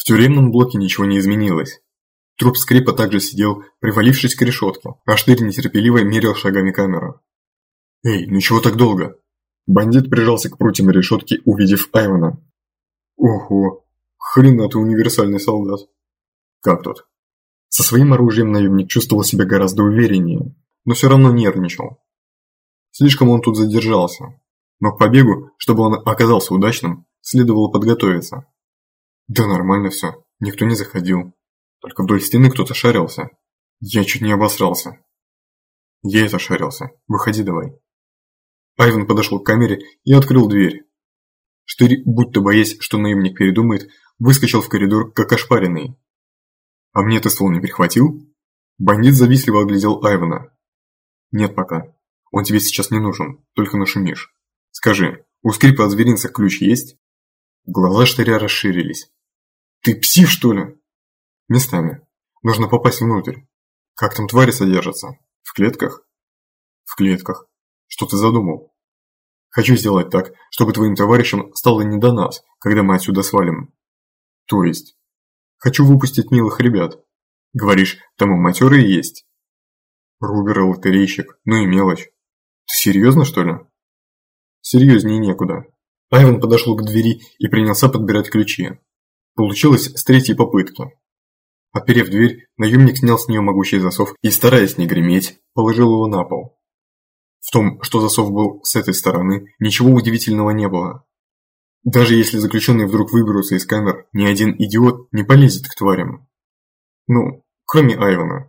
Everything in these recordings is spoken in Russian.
В тюремном блоке ничего не изменилось. Труп Скрипа также сидел, привалившись к решетке, а Штырь нетерпеливо мерил шагами камеру. «Эй, ну чего так долго?» Бандит прижался к прутьям решетки, увидев Айвана. «Ого, хрена ты универсальный солдат!» «Как тут?» Со своим оружием наемник чувствовал себя гораздо увереннее, но все равно нервничал. Слишком он тут задержался, но к побегу, чтобы он оказался удачным, следовало подготовиться. Да нормально все, никто не заходил. Только вдоль стены кто-то шарился. Я чуть не обосрался. Я это шарился. Выходи давай. Айван подошел к камере и открыл дверь. Штырь, будто боясь, что наемник передумает, выскочил в коридор, как ошпаренный. «А мне ты ствол не перехватил?» Бандит завистливо оглядел Айвана. «Нет пока. Он тебе сейчас не нужен, только нашумишь. Скажи, у Скрипа от зверинца ключ есть?» Глаза Штыря расширились. «Ты псих, что ли?» «Местами. Нужно попасть внутрь. Как там твари содержатся? В клетках?» «В клетках. Что ты задумал?» «Хочу сделать так, чтобы твоим товарищам стало не до нас, когда мы отсюда свалим». «То есть?» «Хочу выпустить милых ребят. Говоришь, там и матерые есть?» «Рубер и лотерейщик, ну и мелочь. Ты серьезно, что ли?» «Серьезнее некуда». Айван подошел к двери и принялся подбирать ключи. Получилось с третьей попытки. Отперев дверь, наемник снял с нее могучий засов и, стараясь не греметь, положил его на пол. В том, что засов был с этой стороны, ничего удивительного не было. Даже если заключенные вдруг выберутся из камер, ни один идиот не полезет к тварям. Ну, кроме Айвана.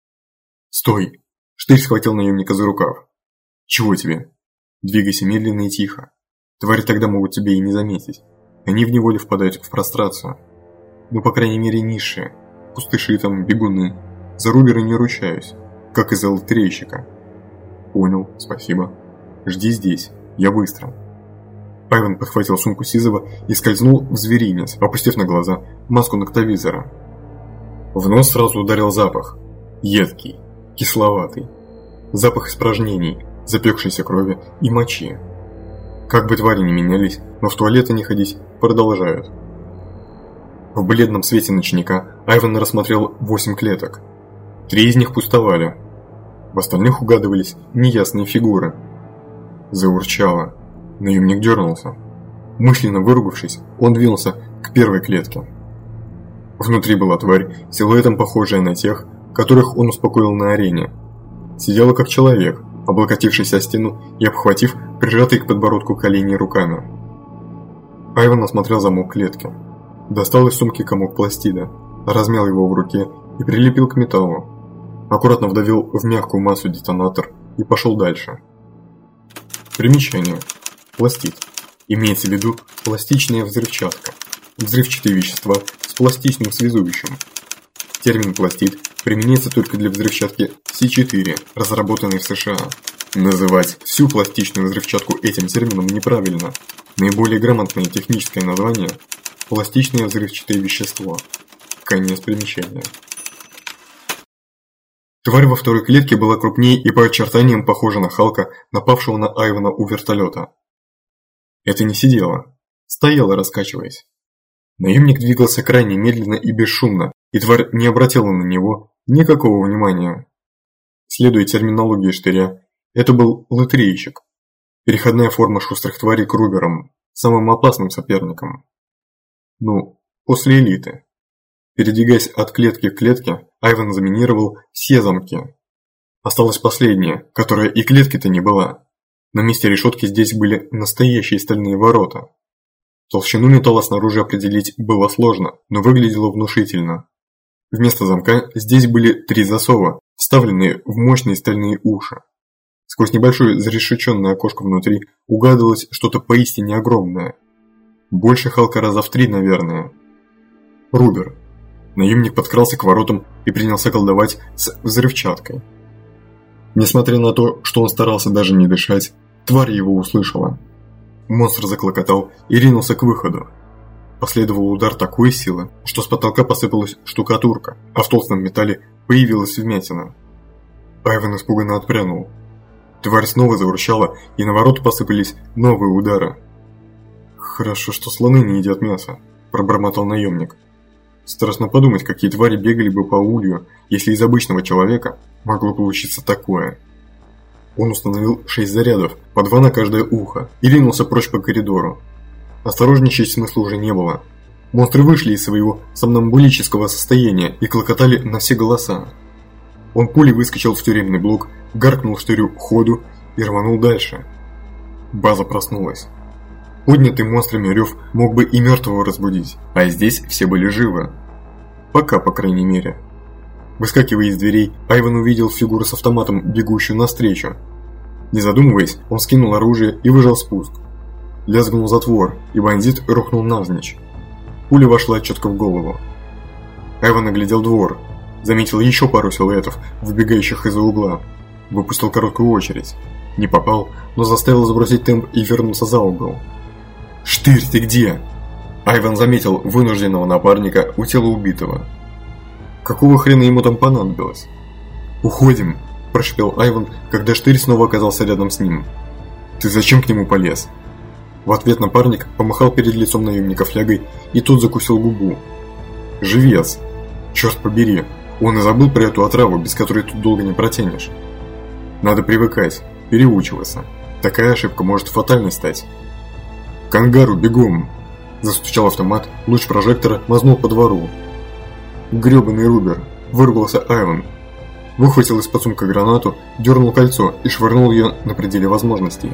«Стой!» Штырь схватил наемника за рукав. «Чего тебе? Двигайся медленно и тихо. Твари тогда могут тебя и не заметить. Они в неволе впадают в прострацию. Ну, по крайней мере, низшие. Пустыши там, бегуны. За Рубера не ручаюсь, как и за лотерейщика». «Понял, спасибо. Жди здесь, я быстро». Айван подхватил сумку Сизова и скользнул в зверинец, опустив на глаза маску ноктовизора. В нос сразу ударил запах. Едкий, кисловатый. Запах испражнений, запекшейся крови и мочи. Как бы твари ни менялись, но в туалет они ходить продолжают. В бледном свете ночника Айван рассмотрел 8 клеток. 3 из них пустовали. В остальных угадывались неясные фигуры. Заурчало. Наемник дернулся. Мысленно выругавшись, он двинулся к первой клетке. Внутри была тварь, силуэтом похожая на тех, которых он успокоил на арене. Сидела как человек, облокотившись о стену и обхватив прижатые к подбородку колени руками. Айван осмотрел замок клетки. Достал из сумки комок пластида, размял его в руке и прилепил к металлу. Аккуратно вдавил в мягкую массу детонатор и пошел дальше. Примечание. Пластид. Имеется в виду пластичная взрывчатка. Взрывчатые вещества с пластичным связующим. Термин «пластид» применяется только для взрывчатки С4, разработанной в США. Называть всю пластичную взрывчатку этим термином неправильно. Наиболее грамотное техническое название – пластичное взрывчатое вещество. Конец примечания. Тварь во второй клетке была крупнее и по очертаниям похожа на Халка, напавшего на Айвана у вертолета. Это не сидела, стояла, раскачиваясь. Наемник двигался крайне медленно и бесшумно, и тварь не обратила на него никакого внимания. Следуя терминологии Штыря, это был лотерейщик, переходная форма шустрых тварей к руберам, самым опасным соперником. Ну, после элиты. Передвигаясь от клетки к клетке, Айван заминировал все замки. Осталась последняя, которая и клетки-то не была. На месте решетки здесь были настоящие стальные ворота. Толщину металла снаружи определить было сложно, но выглядело внушительно. Вместо замка здесь были 3 засова, вставленные в мощные стальные уши. Сквозь небольшое зарешеченное окошко внутри угадывалось что-то поистине огромное. Больше Халка раза в 3, наверное. Рубер. Наемник подкрался к воротам и принялся колдовать с взрывчаткой. Несмотря на то, что он старался даже не дышать, тварь его услышала. Монстр заклокотал и ринулся к выходу. Последовал удар такой силы, что с потолка посыпалась штукатурка, а в толстом металле появилась вмятина. Айван испуганно отпрянул. Тварь снова заурчала, и на ворота посыпались новые удары. «Хорошо, что слоны не едят мясо», – пробормотал наемник. Страшно подумать, какие твари бегали бы по улью, если из обычного человека могло получиться такое. Он установил 6 зарядов, по 2 на каждое ухо, и ринулся прочь по коридору. Осторожничать смысла уже не было. Монстры вышли из своего сомнамбулического состояния и клокотали на все голоса. Он пулей выскочил в тюремный блок, гаркнул Штырю «ходу» и рванул дальше. База проснулась. Поднятый монстрами рев мог бы и мертвого разбудить, а здесь все были живы. Пока, по крайней мере. Выскакивая из дверей, Айван увидел фигуру с автоматом, бегущую навстречу. Не задумываясь, он скинул оружие и выжал спуск. Лязгнул затвор, и бандит рухнул навзничь. Пуля вошла четко в голову. Айван оглядел двор, заметил еще пару силуэтов, выбегающих из-за угла. Выпустил короткую очередь. Не попал, но заставил сбросить темп и вернуться за угол. «Штырь, ты где?» Айван заметил вынужденного напарника у тела убитого. Какого хрена ему там понадобилось? «Уходим!» – прошипел Айван, когда Штырь снова оказался рядом с ним. «Ты зачем к нему полез?» В ответ напарник помахал перед лицом наемника флягой, и тот закусил губу. «Живец! Черт побери! Он и забыл про эту отраву, без которой тут долго не протянешь. Надо привыкать, переучиваться. Такая ошибка может фатальной стать». «К ангару, бегом!» Застучал автомат, луч прожектора мазнул по двору. «Гребаный Рубер!» – выругался Айван. Выхватил из-под сумка гранату, дернул кольцо и швырнул ее на пределе возможностей.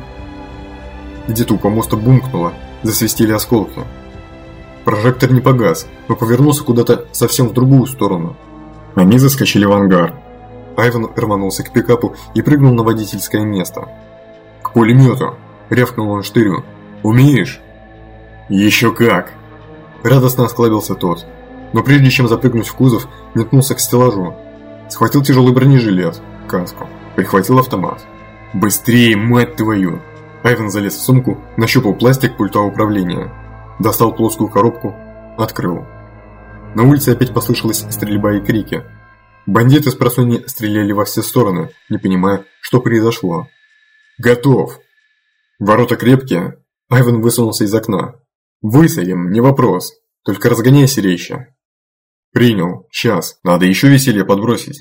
Где-то у помоста бумкнуло, засвистели осколки. Прожектор не погас, но повернулся куда-то совсем в другую сторону. Они заскочили в ангар. Айван рванулся к пикапу и прыгнул на водительское место. «К пулемету!» – рявкнул он Штырю. «Умеешь?» «Еще как!» Радостно осклабился тот, но прежде чем запрыгнуть в кузов, метнулся к стеллажу. Схватил тяжелый бронежилет, каску, прихватил автомат. «Быстрее, мать твою!» Айван залез в сумку, нащупал пластик пульта управления. Достал плоскую коробку, открыл. На улице опять послышалась стрельба и крики. Бандиты с просонья стреляли во все стороны, не понимая, что произошло. «Готов!» Ворота крепкие. Айван высунулся из окна. «Высадим, не вопрос. Только разгоняйся резче». «Принял. Сейчас. Надо еще веселье подбросить».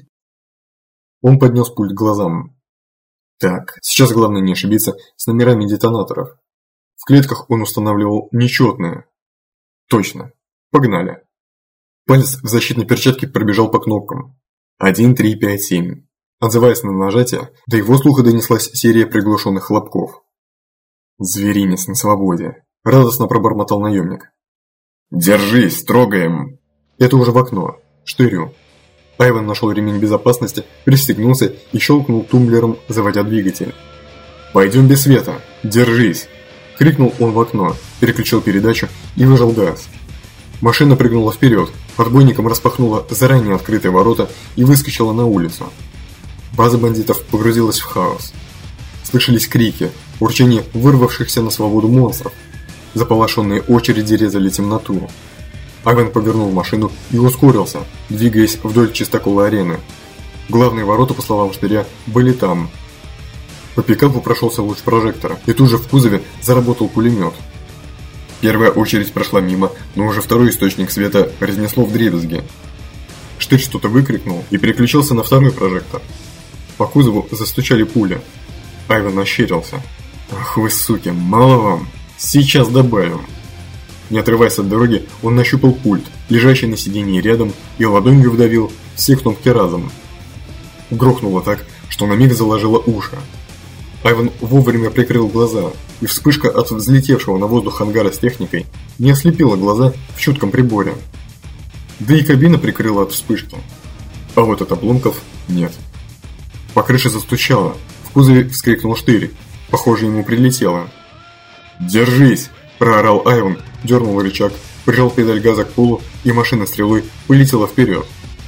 Он поднес пульт к глазам. Так, сейчас главное не ошибиться с номерами детонаторов. В клетках он устанавливал нечетные. Точно. Погнали. Палец в защитной перчатке пробежал по кнопкам. 1, 3, 5, 7. Отзываясь на нажатие, до его слуха донеслась серия приглушенных хлопков. «Зверинец на свободе», – радостно пробормотал наемник. «Держись, трогаем!» Это уже в окно. Штырю. Айван нашел ремень безопасности, пристегнулся и щелкнул тумблером, заводя двигатель. «Пойдем без света! Держись!» – крикнул он в окно, переключил передачу и выжал газ. Машина прыгнула вперед, отбойником распахнула заранее открытые ворота и выскочила на улицу. База бандитов погрузилась в хаос. Слышались крики, урчание вырвавшихся на свободу монстров. Заполошенные очереди резали темноту. Айван повернул машину и ускорился, двигаясь вдоль чистокола арены. Главные ворота, по словам Штыря, были там. По пикапу прошелся луч прожектора, и тут же в кузове заработал пулемет. Первая очередь прошла мимо, но уже второй источник света разнесло вдребезги. Штырь что-то выкрикнул и переключился на второй прожектор. По кузову застучали пули. Айван ощерился. «Ах вы суки, мало вам! Сейчас добавим!» Не отрываясь от дороги, он нащупал пульт, лежащий на сиденье рядом, и ладонью вдавил все кнопки разом. Грохнуло так, что на миг заложило уши. Айван вовремя прикрыл глаза, и вспышка от взлетевшего на воздух ангара с техникой не ослепила глаза в чутком приборе. Да и кабина прикрыла от вспышки. А вот от обломков нет. По крыше застучало, в кузове вскрикнул Штырь, похоже, ему прилетело. «Держись!» – проорал Айван, дернул рычаг, прижал педаль газа к полу, и машина стрелой полетела вперед.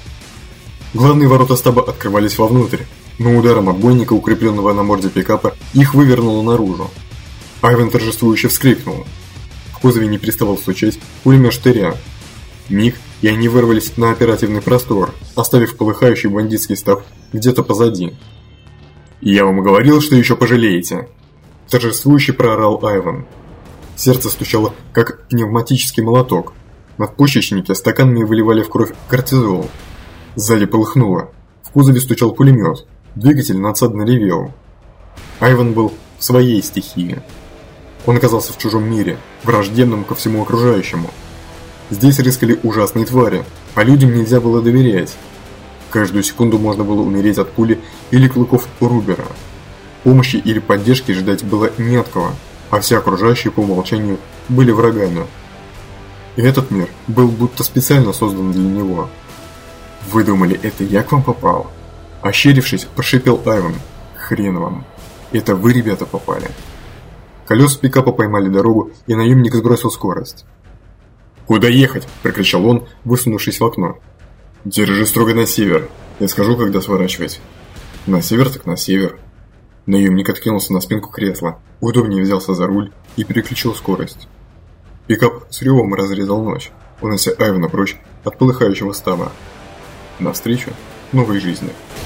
Главные ворота стаба открывались вовнутрь, но ударом отбойника, укрепленного на морде пикапа, их вывернуло наружу. Айван торжествующе вскрикнул. В кузове не переставал стучать пулемет Штыря. Миг, и они вырвались на оперативный простор, оставив полыхающий бандитский стаб где-то позади. «Я вам говорил, что еще пожалеете!» Торжествующе проорал Айван. Сердце стучало, как пневматический молоток. Надпочечники стаканами выливали в кровь кортизол. Сзади полыхнуло. В кузове стучал пулемет. Двигатель надсадно ревел. Айван был в своей стихии. Он оказался в чужом мире, враждебном ко всему окружающему. Здесь рыскали ужасные твари, а людям нельзя было доверять. Каждую секунду можно было умереть от пули или клыков Рубера. Помощи или поддержки ждать было не от кого, а все окружающие по умолчанию были врагами. И этот мир был будто специально создан для него. «Вы думали, это я к вам попал?» Ощерившись, прошипел Айван. «Хрен вам. Это вы, ребята, попали». Колеса пикапа поймали дорогу, и наемник сбросил скорость. «Куда ехать?» – прокричал он, высунувшись в окно. «Держи строго на север. Я скажу, когда сворачивать». «На север так на север». Наемник откинулся на спинку кресла, удобнее взялся за руль и переключил скорость. Пикап с ревом разрезал ночь, унося Айвана прочь от полыхающего стаба. Навстречу новой жизни.